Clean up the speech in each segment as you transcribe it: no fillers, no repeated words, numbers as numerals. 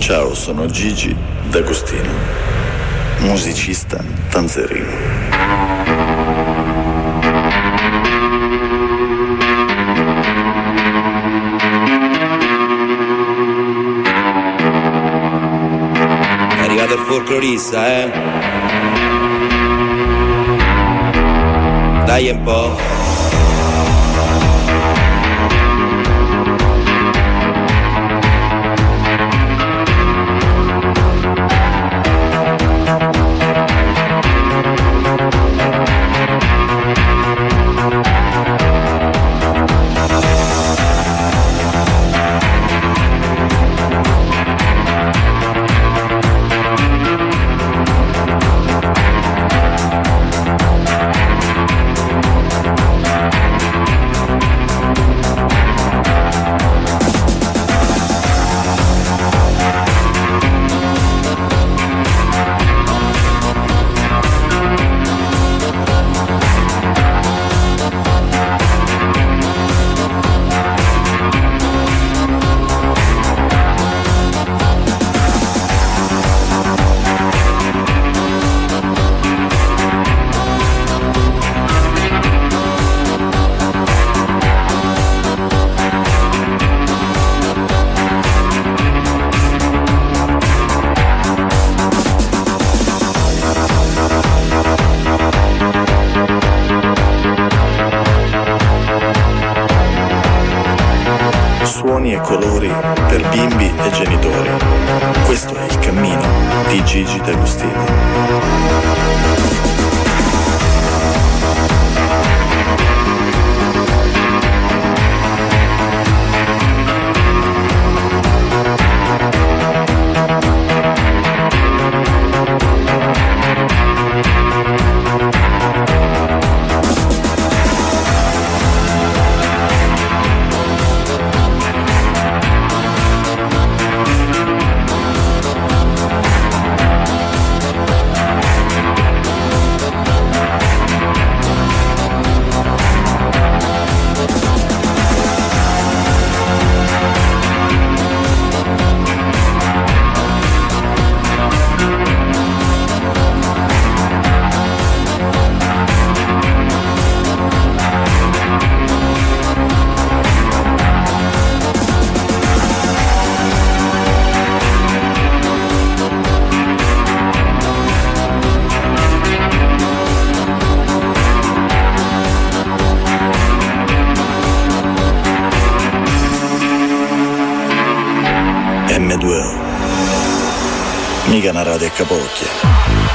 Ciao, sono Gigi D'Agostino, musicista tanzerino. Il folclorista, dai un po'. Suoni e colori per bimbi e genitori. Questo è il cammino di Gigi D'Agostino. M2O, mica una radio a capocchia.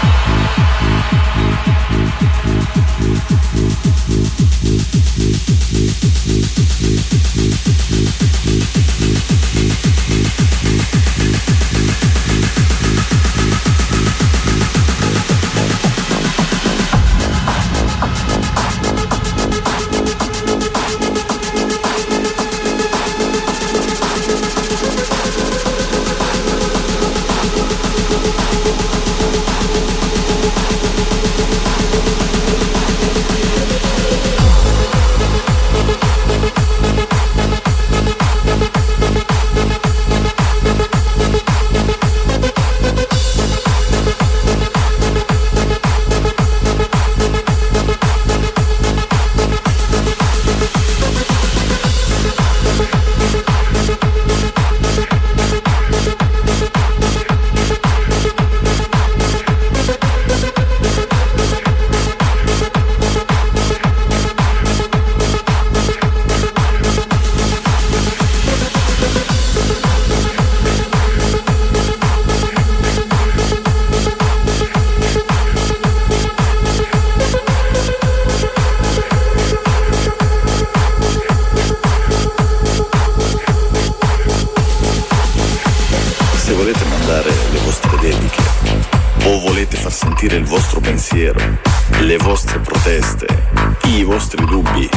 O volete far sentire il vostro pensiero, le vostre proteste, i vostri dubbi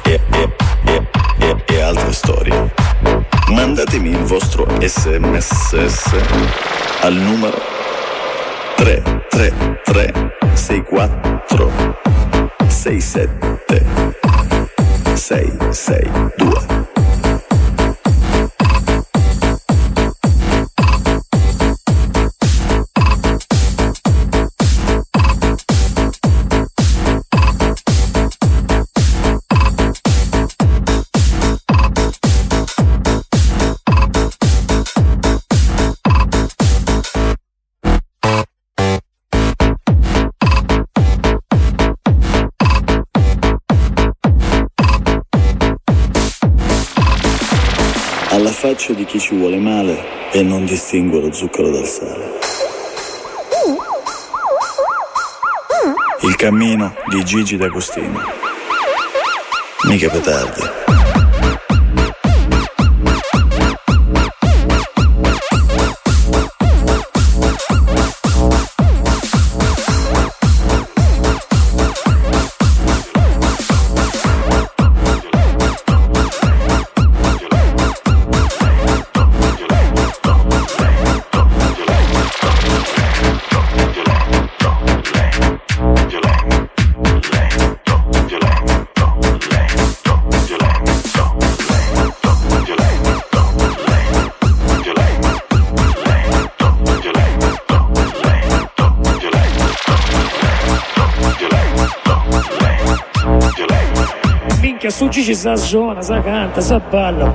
e altre storie, mandatemi il vostro SMS al numero 333 64 67 662. faccia di chi ci vuole male e non distingue lo zucchero dal sale. Il cammino di Gigi D'Agostino. Mica petardi. Su Gigi sa suona, sa canta, sa balla.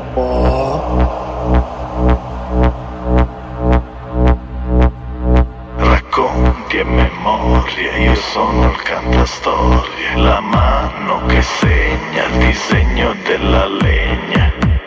Racconti e memorie, io sono il cantastorie, la mano che segna il disegno della legna.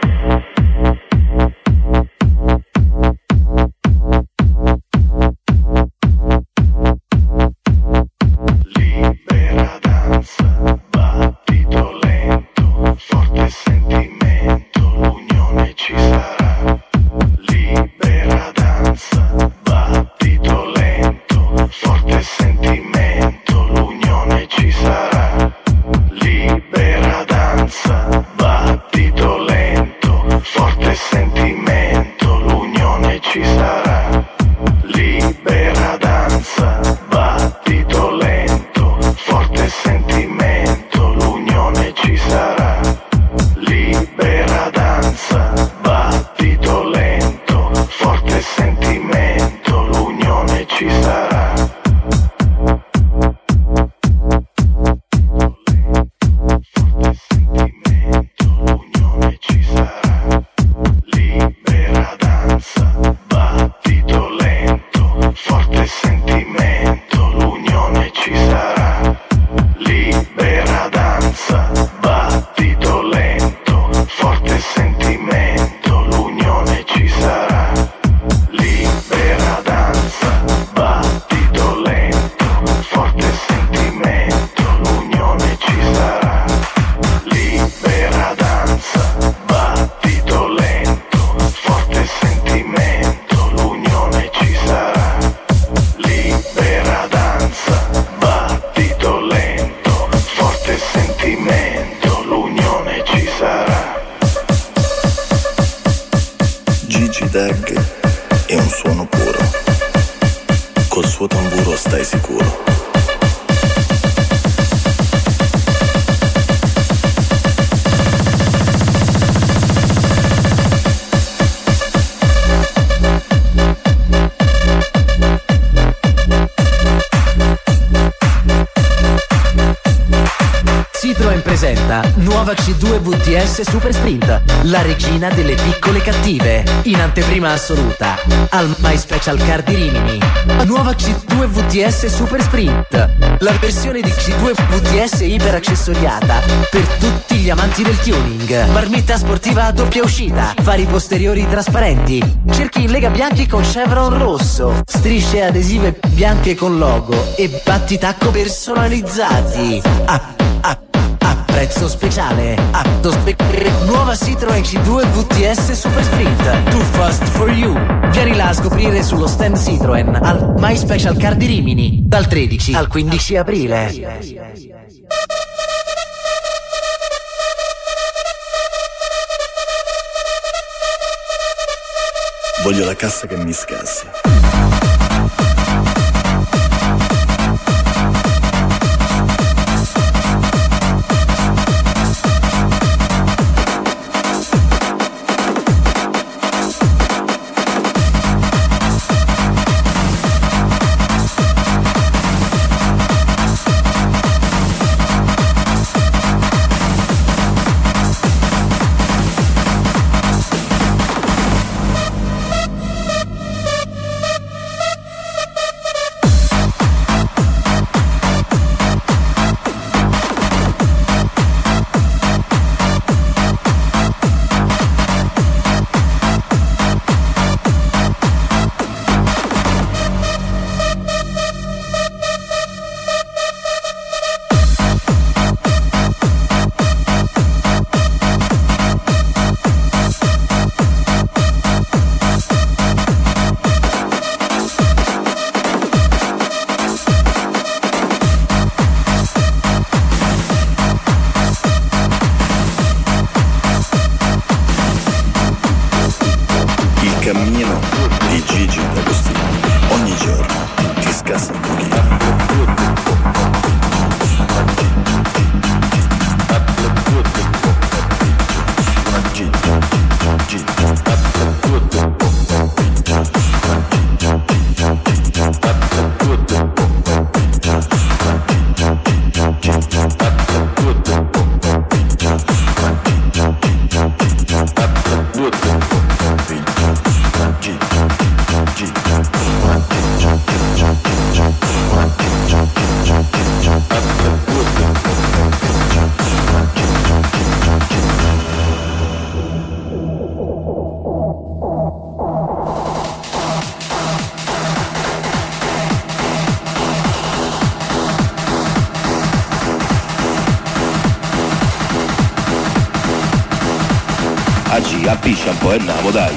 Nuova C2 VTS Super Sprint, la regina delle piccole cattive, in anteprima assoluta al My Special Car di Rimini. Nuova C2 VTS Super Sprint, la versione di C2 VTS iper accessoriata per tutti gli amanti del tuning. Marmitta sportiva a doppia uscita, fari posteriori trasparenti, cerchi in lega bianchi con chevron rosso, strisce adesive bianche con logo e battitacco personalizzati. Prezzo speciale. Nuova Citroen C2 VTS Super Sprint, Too Fast for You. Vieni là a scoprire sullo stand Citroen al My Special Car di Rimini dal 13 al 15 aprile. Voglio la cassa che mi scassa. Aggi, appiscia un po' e andiamo, dai.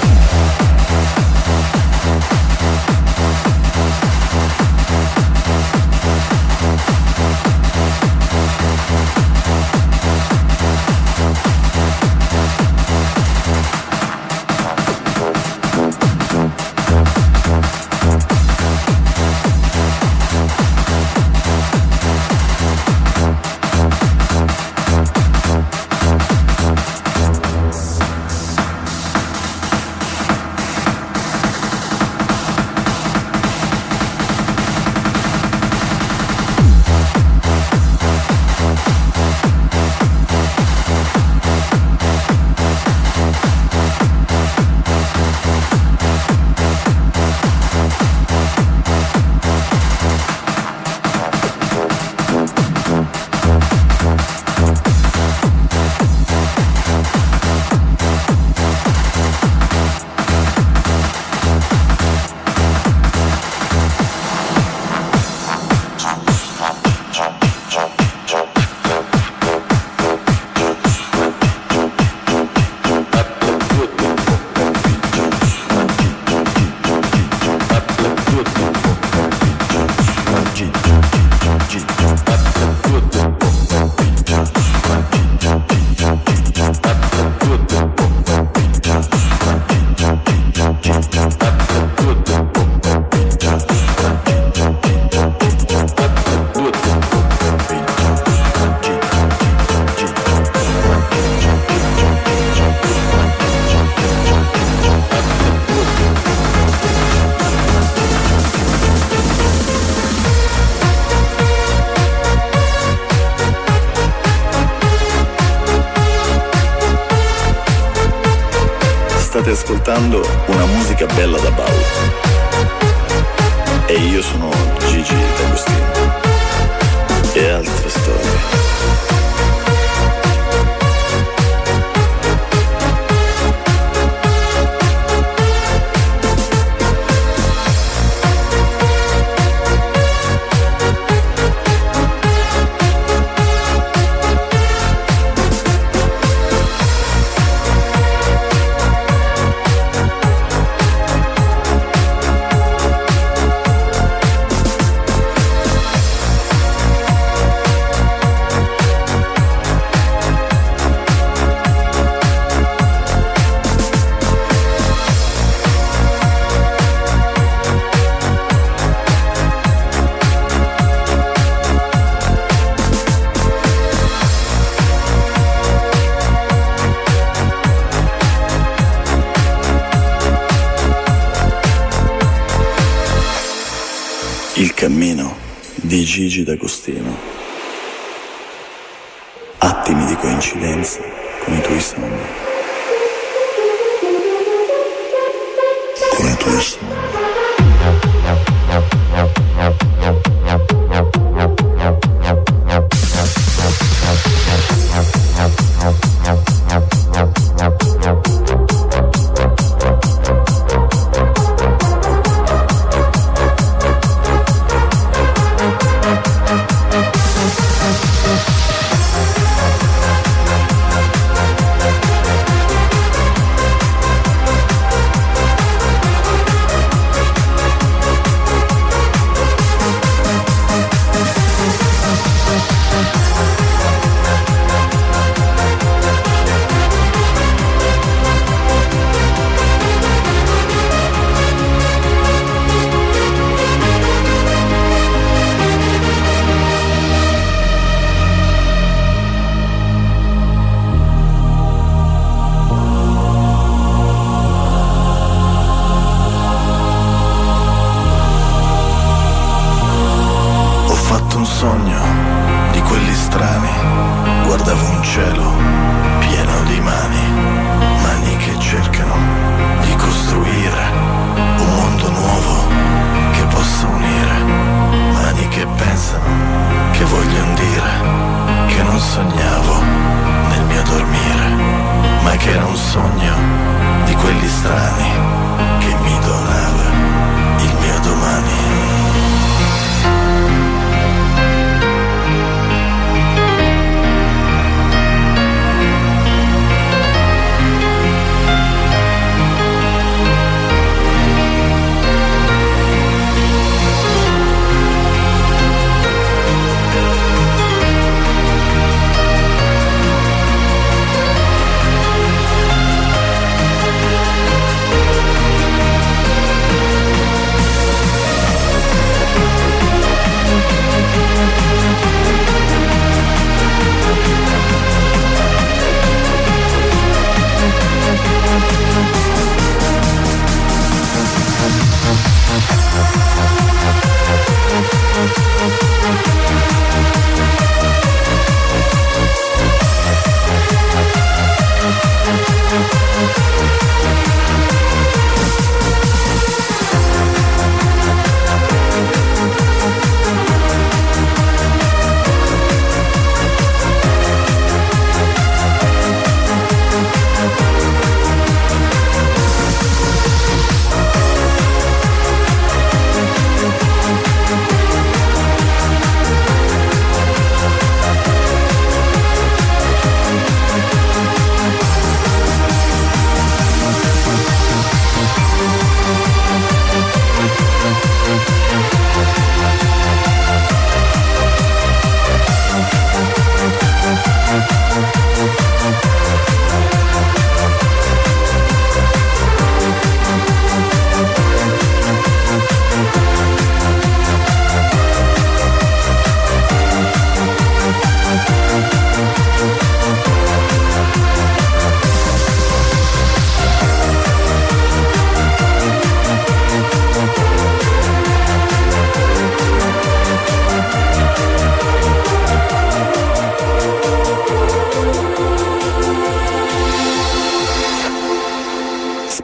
State ascoltando una musica bella da ballo e io sono Gigi D'Agostino e altre storie. Il cammino di Gigi D'Agostino. Attimi di coincidenza con i tuoi sogni. Con i tuoi sogni.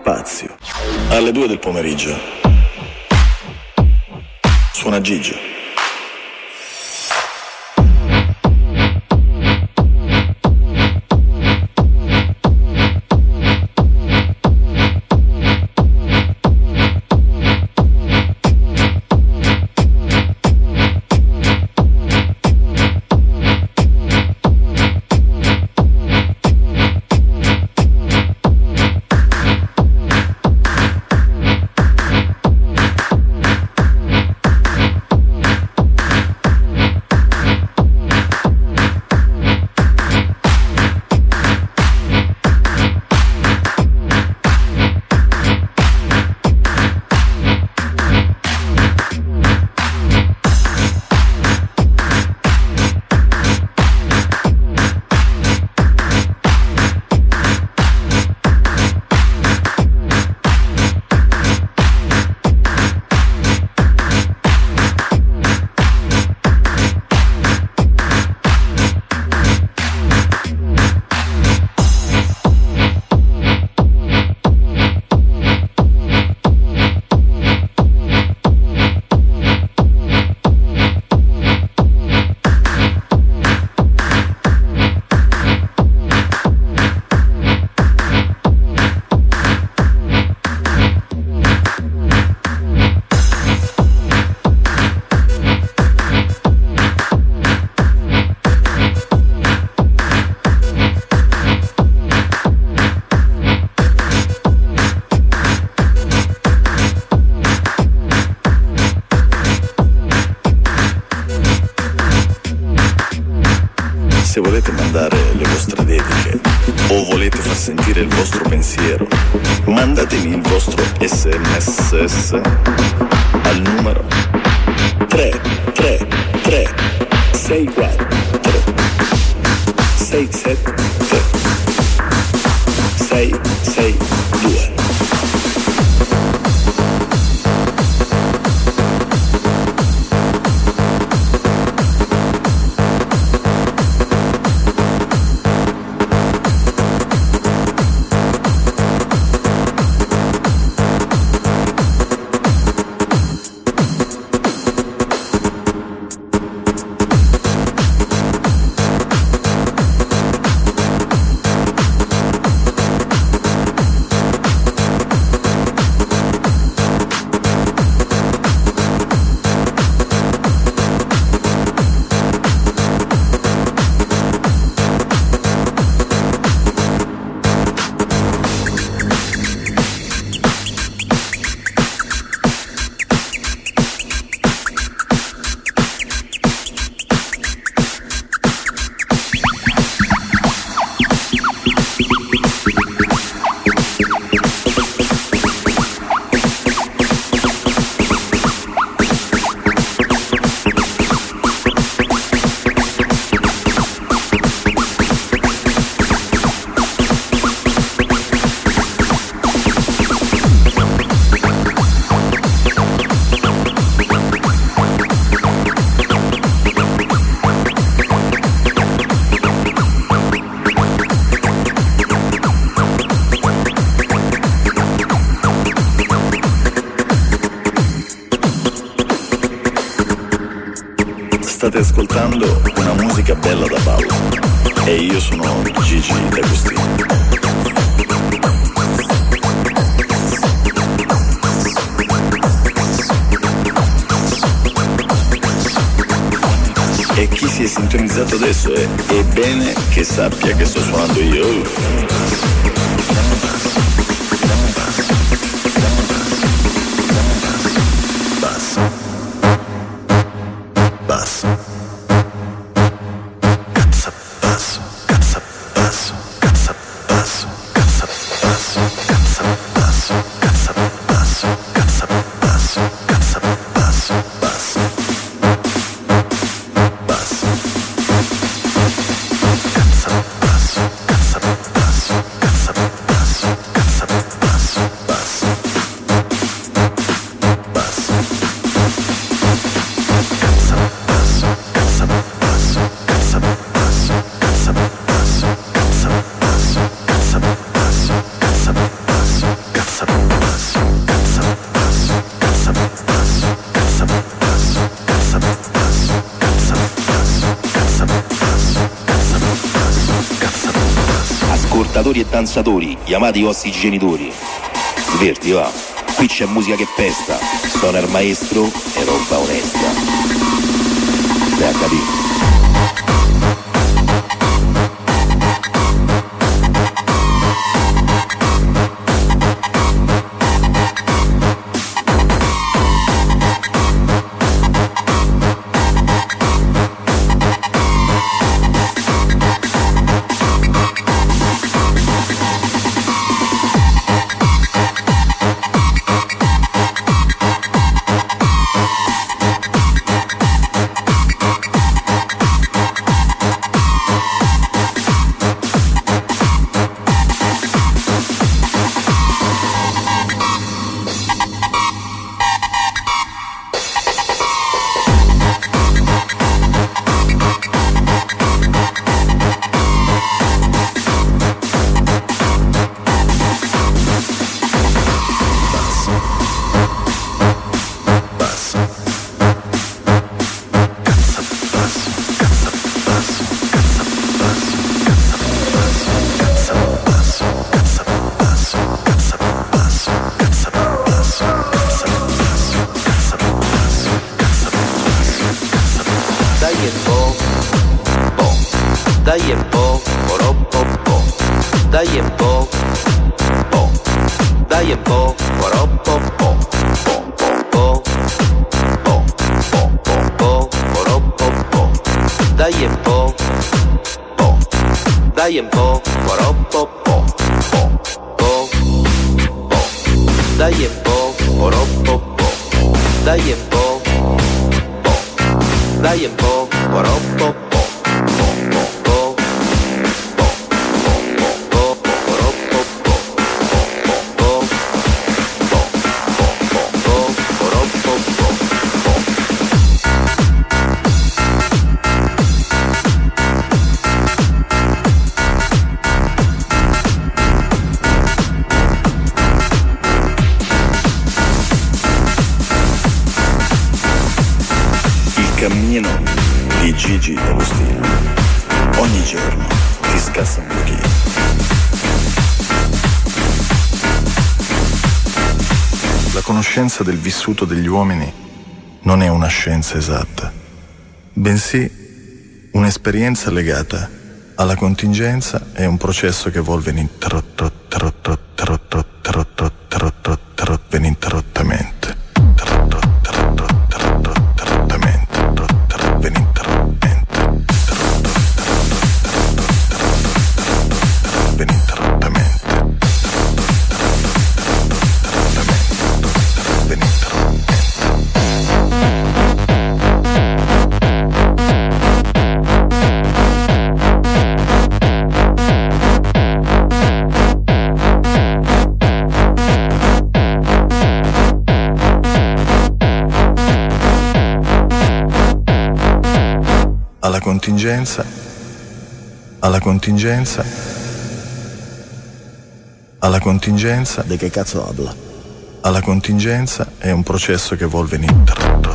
spazio. Alle 2 del pomeriggio suona Gigio. Se volete mandare le vostre dediche o volete far sentire il vostro pensiero, mandatemi il vostro SMS al numero 333 64 67 662. State ascoltando una musica bella da ballo e io sono Gigi D'Agostino. E chi si è sintonizzato adesso è bene che sappia che sto suonando io. ascoltatori e danzatori, chiamate i vostri genitori. Sverti, va. Qui c'è musica che pesta, suona il maestro e roba onesta. Stai a capire. Del vissuto degli uomini non è una scienza esatta, bensì un'esperienza legata alla contingenza e un processo che evolve ininterrottamente. Alla contingenza di che cazzo habla? Alla contingenza è un processo che evolve ininterrottamente.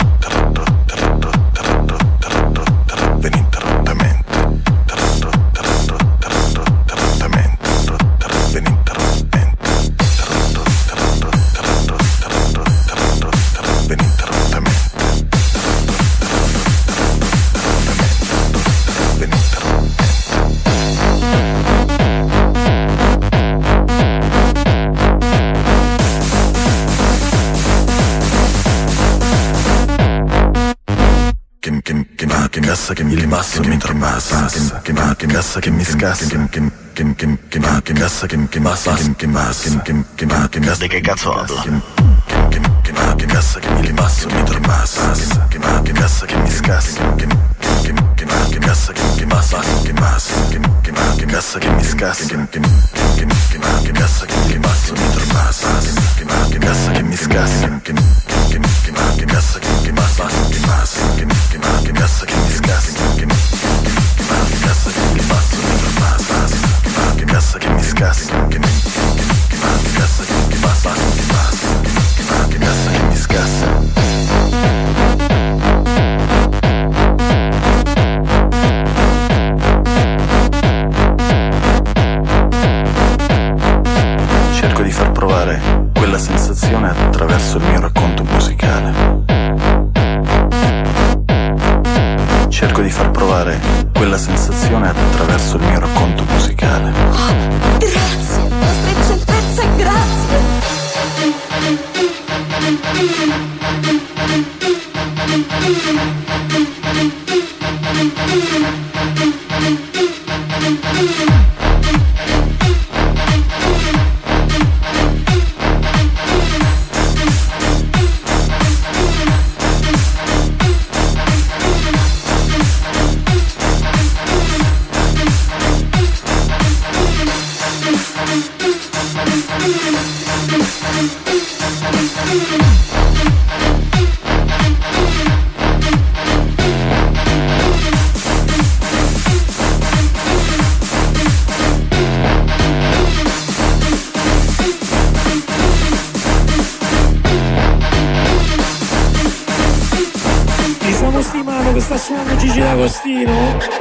Che mi rimasso mentre passa, che cassa che mi scassa, che cassa che mi massa, di che cazzo habla? Che cassa che mi rimasso mentre passa, che cassa che mi scassa, che cassa che mi massa, che cassa che mi scassa, che cassa che mi rimasso mentre passa, che cassa che mi scassa, che cassa che mi massa, che cassa che mi scassa, che cassa che mi massa mentre passa, che cassa che mi scassa, che cassa che mi massa, che cassa che mi scassa. provare quella sensazione attraverso il mio racconto musicale. Cerco di far provare quella sensazione attraverso il mio racconto musicale. Oh, grazie, vostra eccellenza, grazie. Che sta suonando Gigi D'Agostino.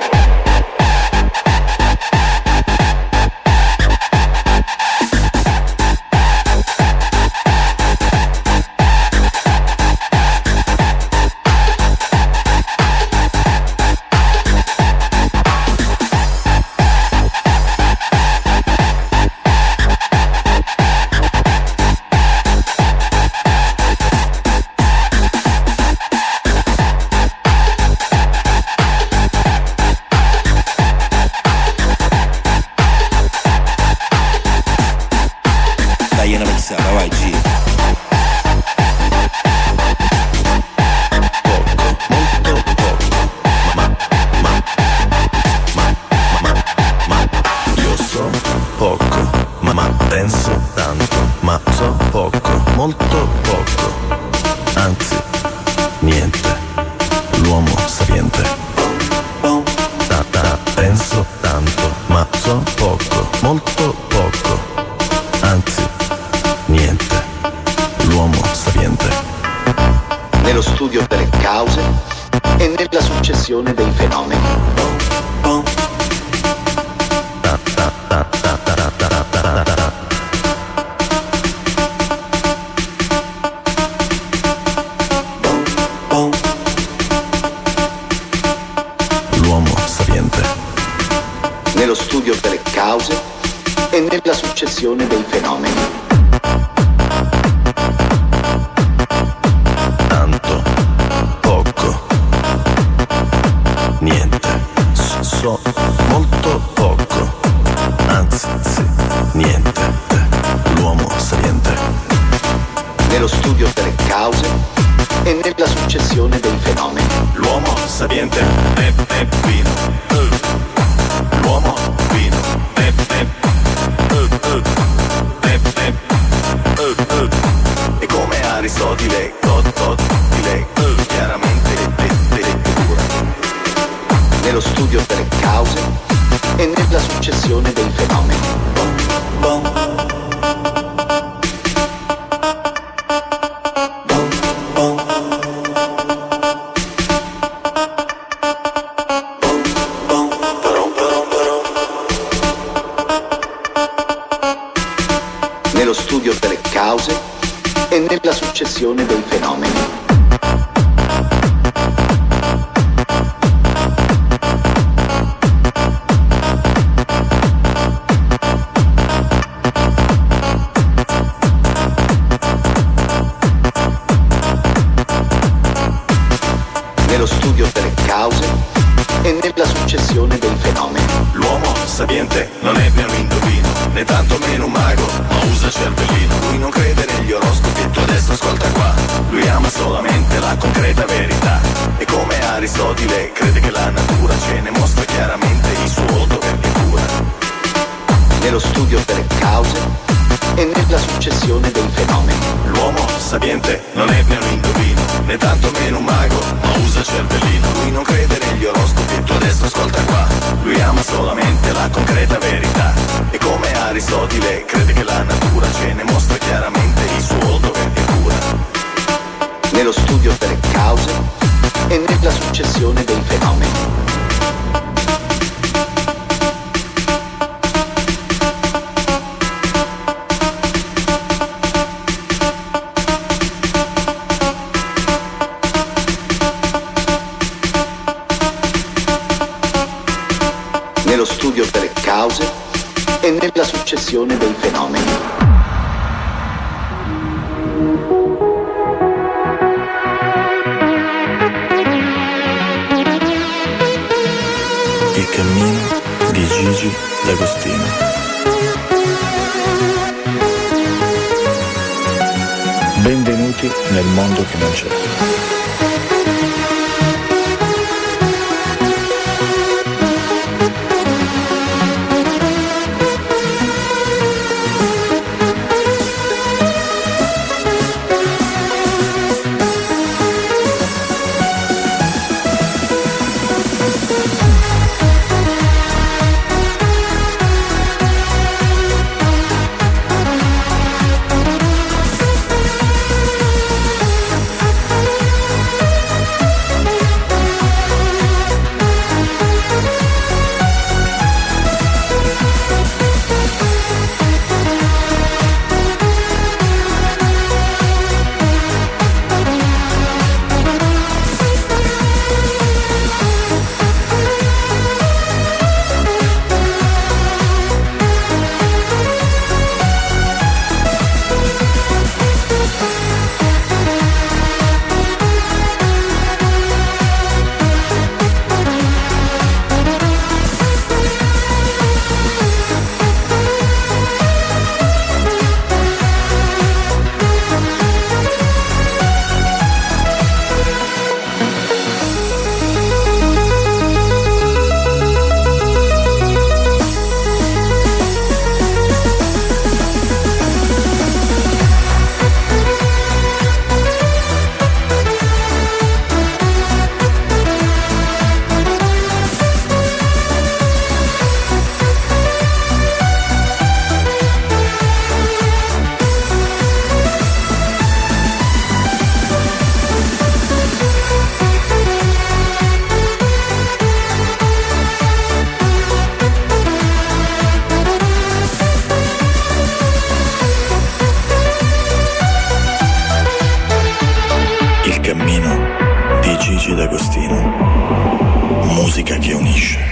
comprensione dei fenomeni. Il cammino di Gigi D'Agostino. Benvenuti nel mondo che non c'è. Gigi D'Agostino, musica che unisce.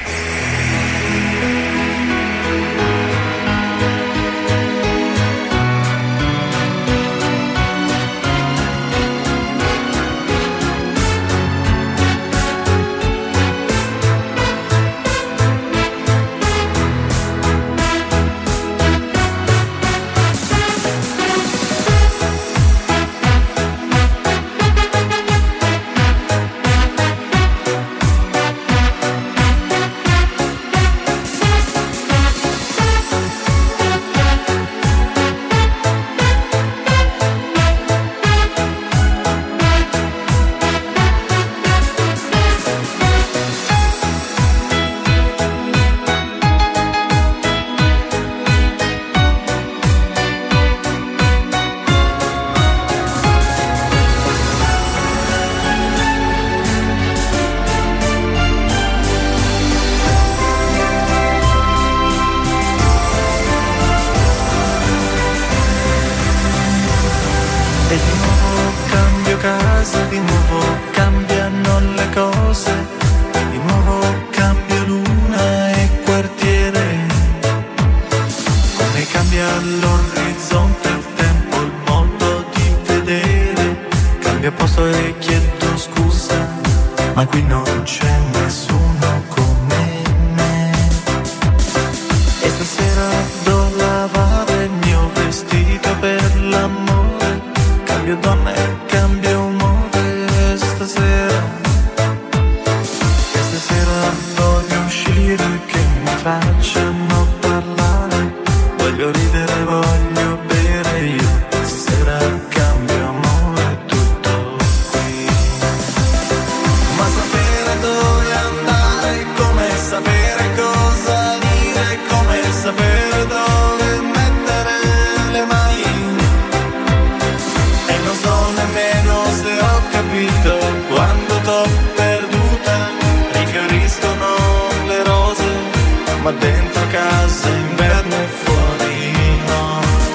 Ma dentro casa inverno e fuori no.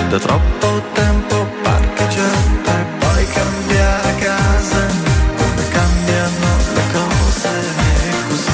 da troppo tempo parcheggiato e poi cambiare casa, come cambiano le cose così.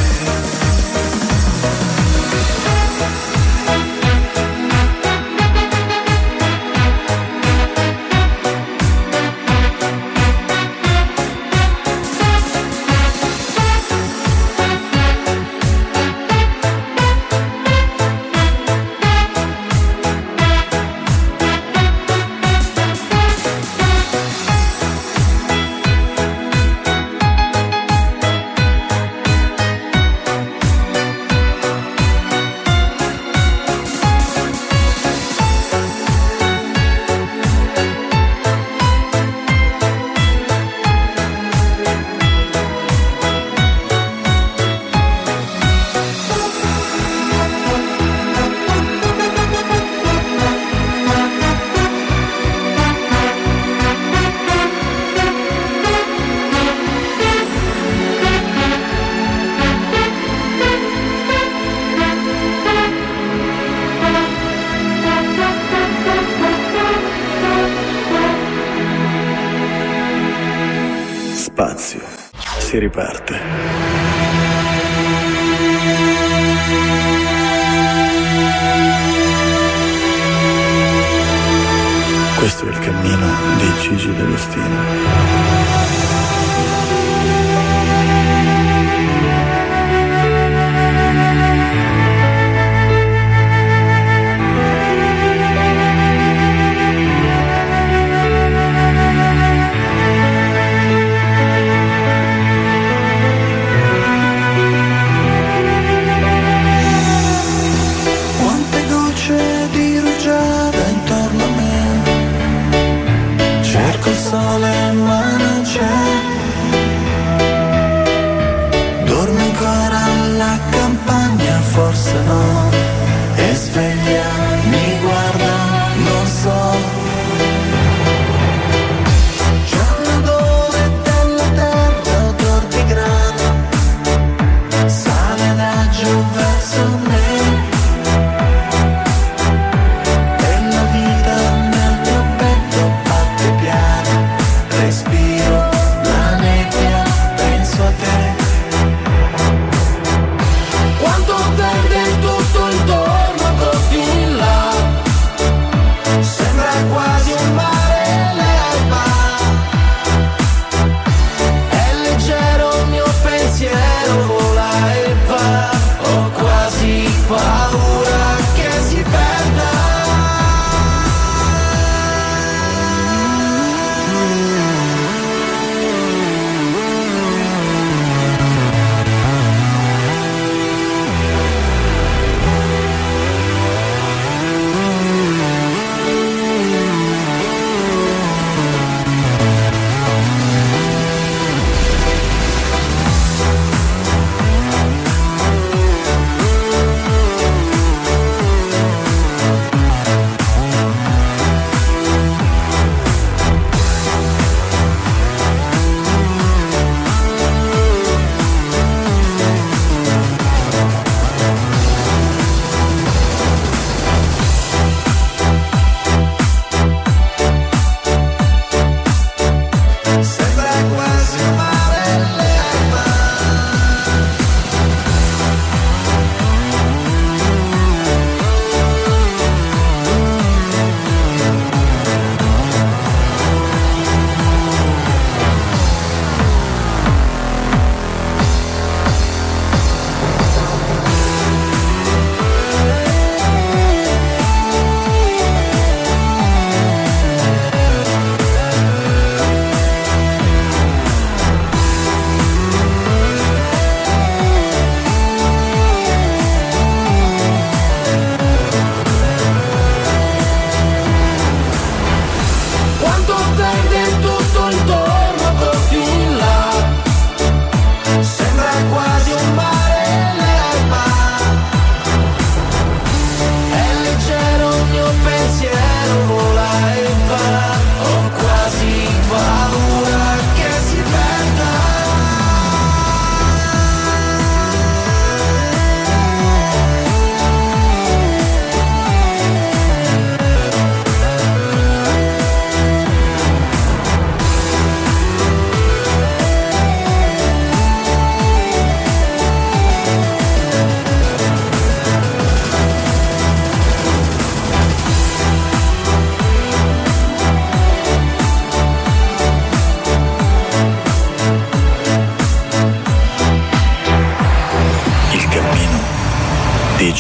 Spazio, si riparte. Questo è il cammino di Gigi D'Agostino. Cerco il sole ma non c'è.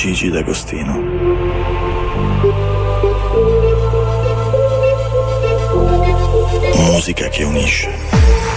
Gigi D'Agostino. Musica che unisce.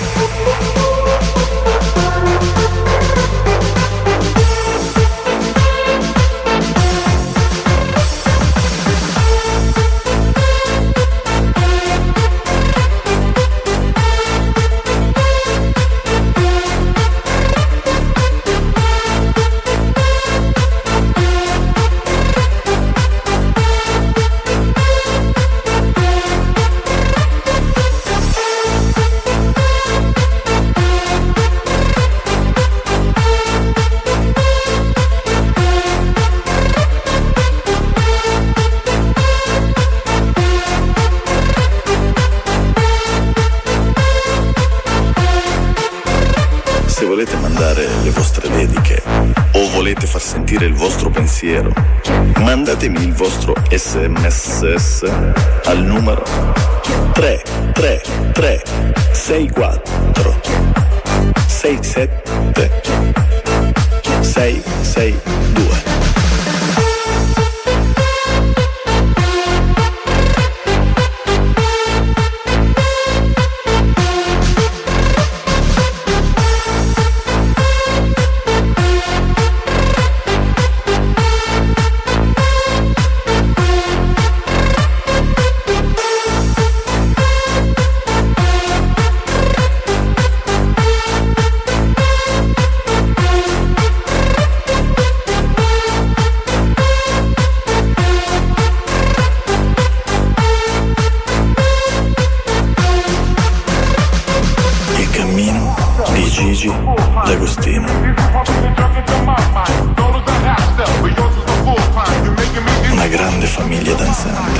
Far sentire il vostro pensiero, mandatemi il vostro SMS al numero 333 64 67 662. Gigi D'Agostino. Una grande famiglia danzante.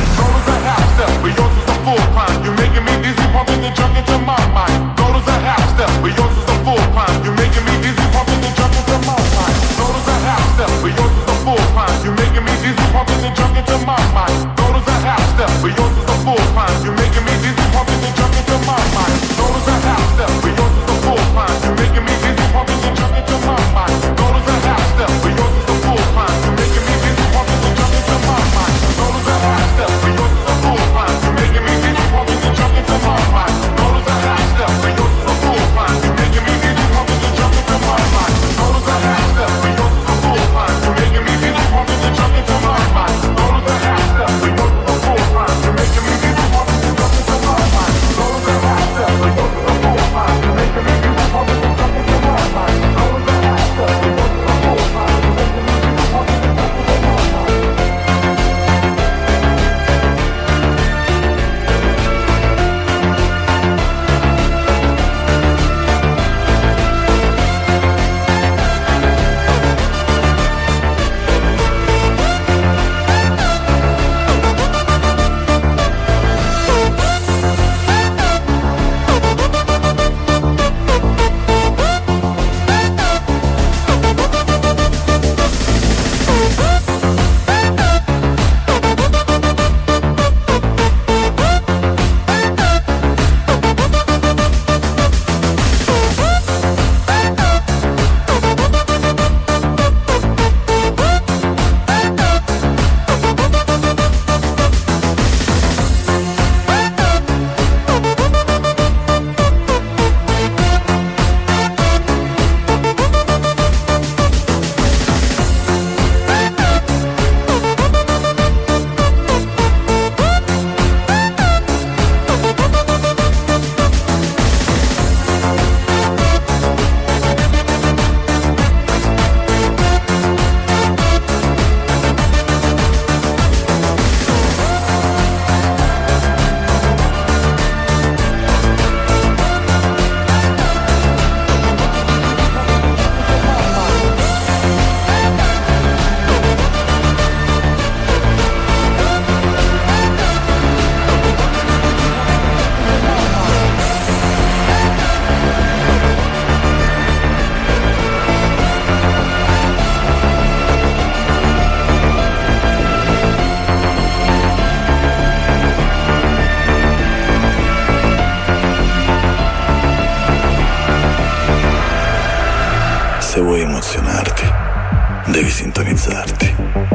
Se vuoi emozionarti, devi sintonizzarti.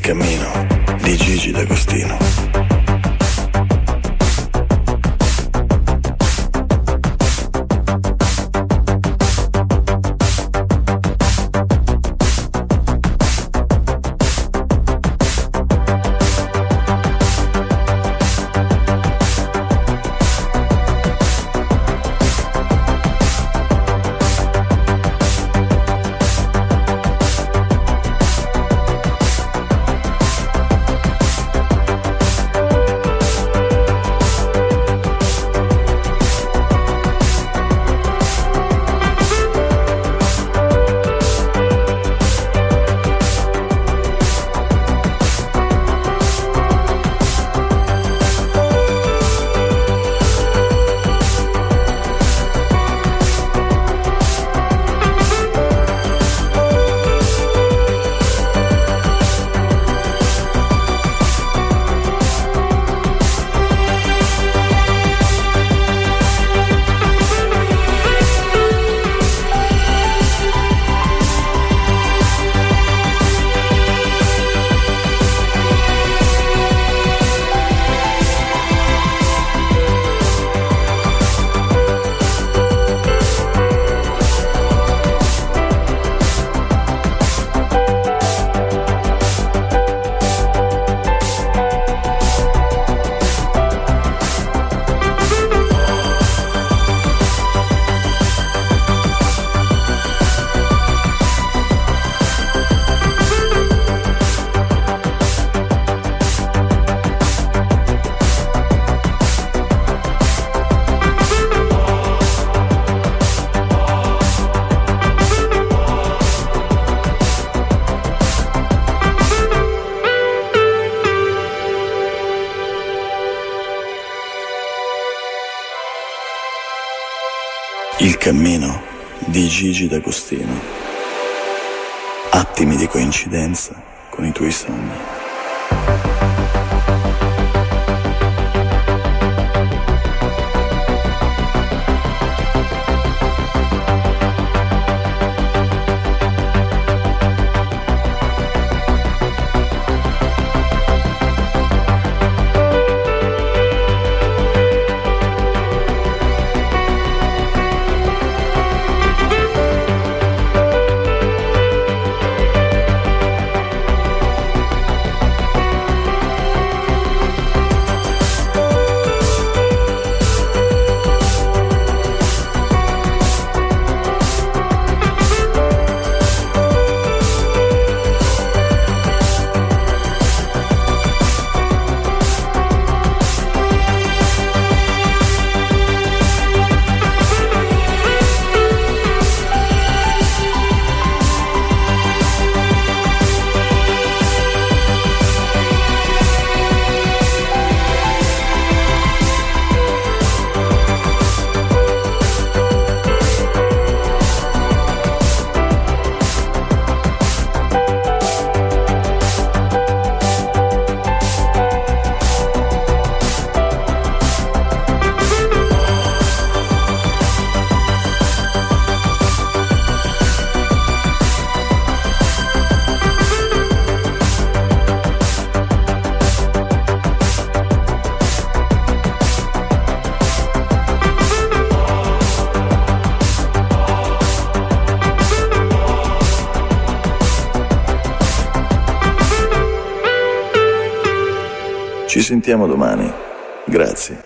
cammino di Gigi D'Agostino. Il cammino di Gigi D'Agostino. Attimi di coincidenza con i tuoi sogni. Ci sentiamo domani. Grazie.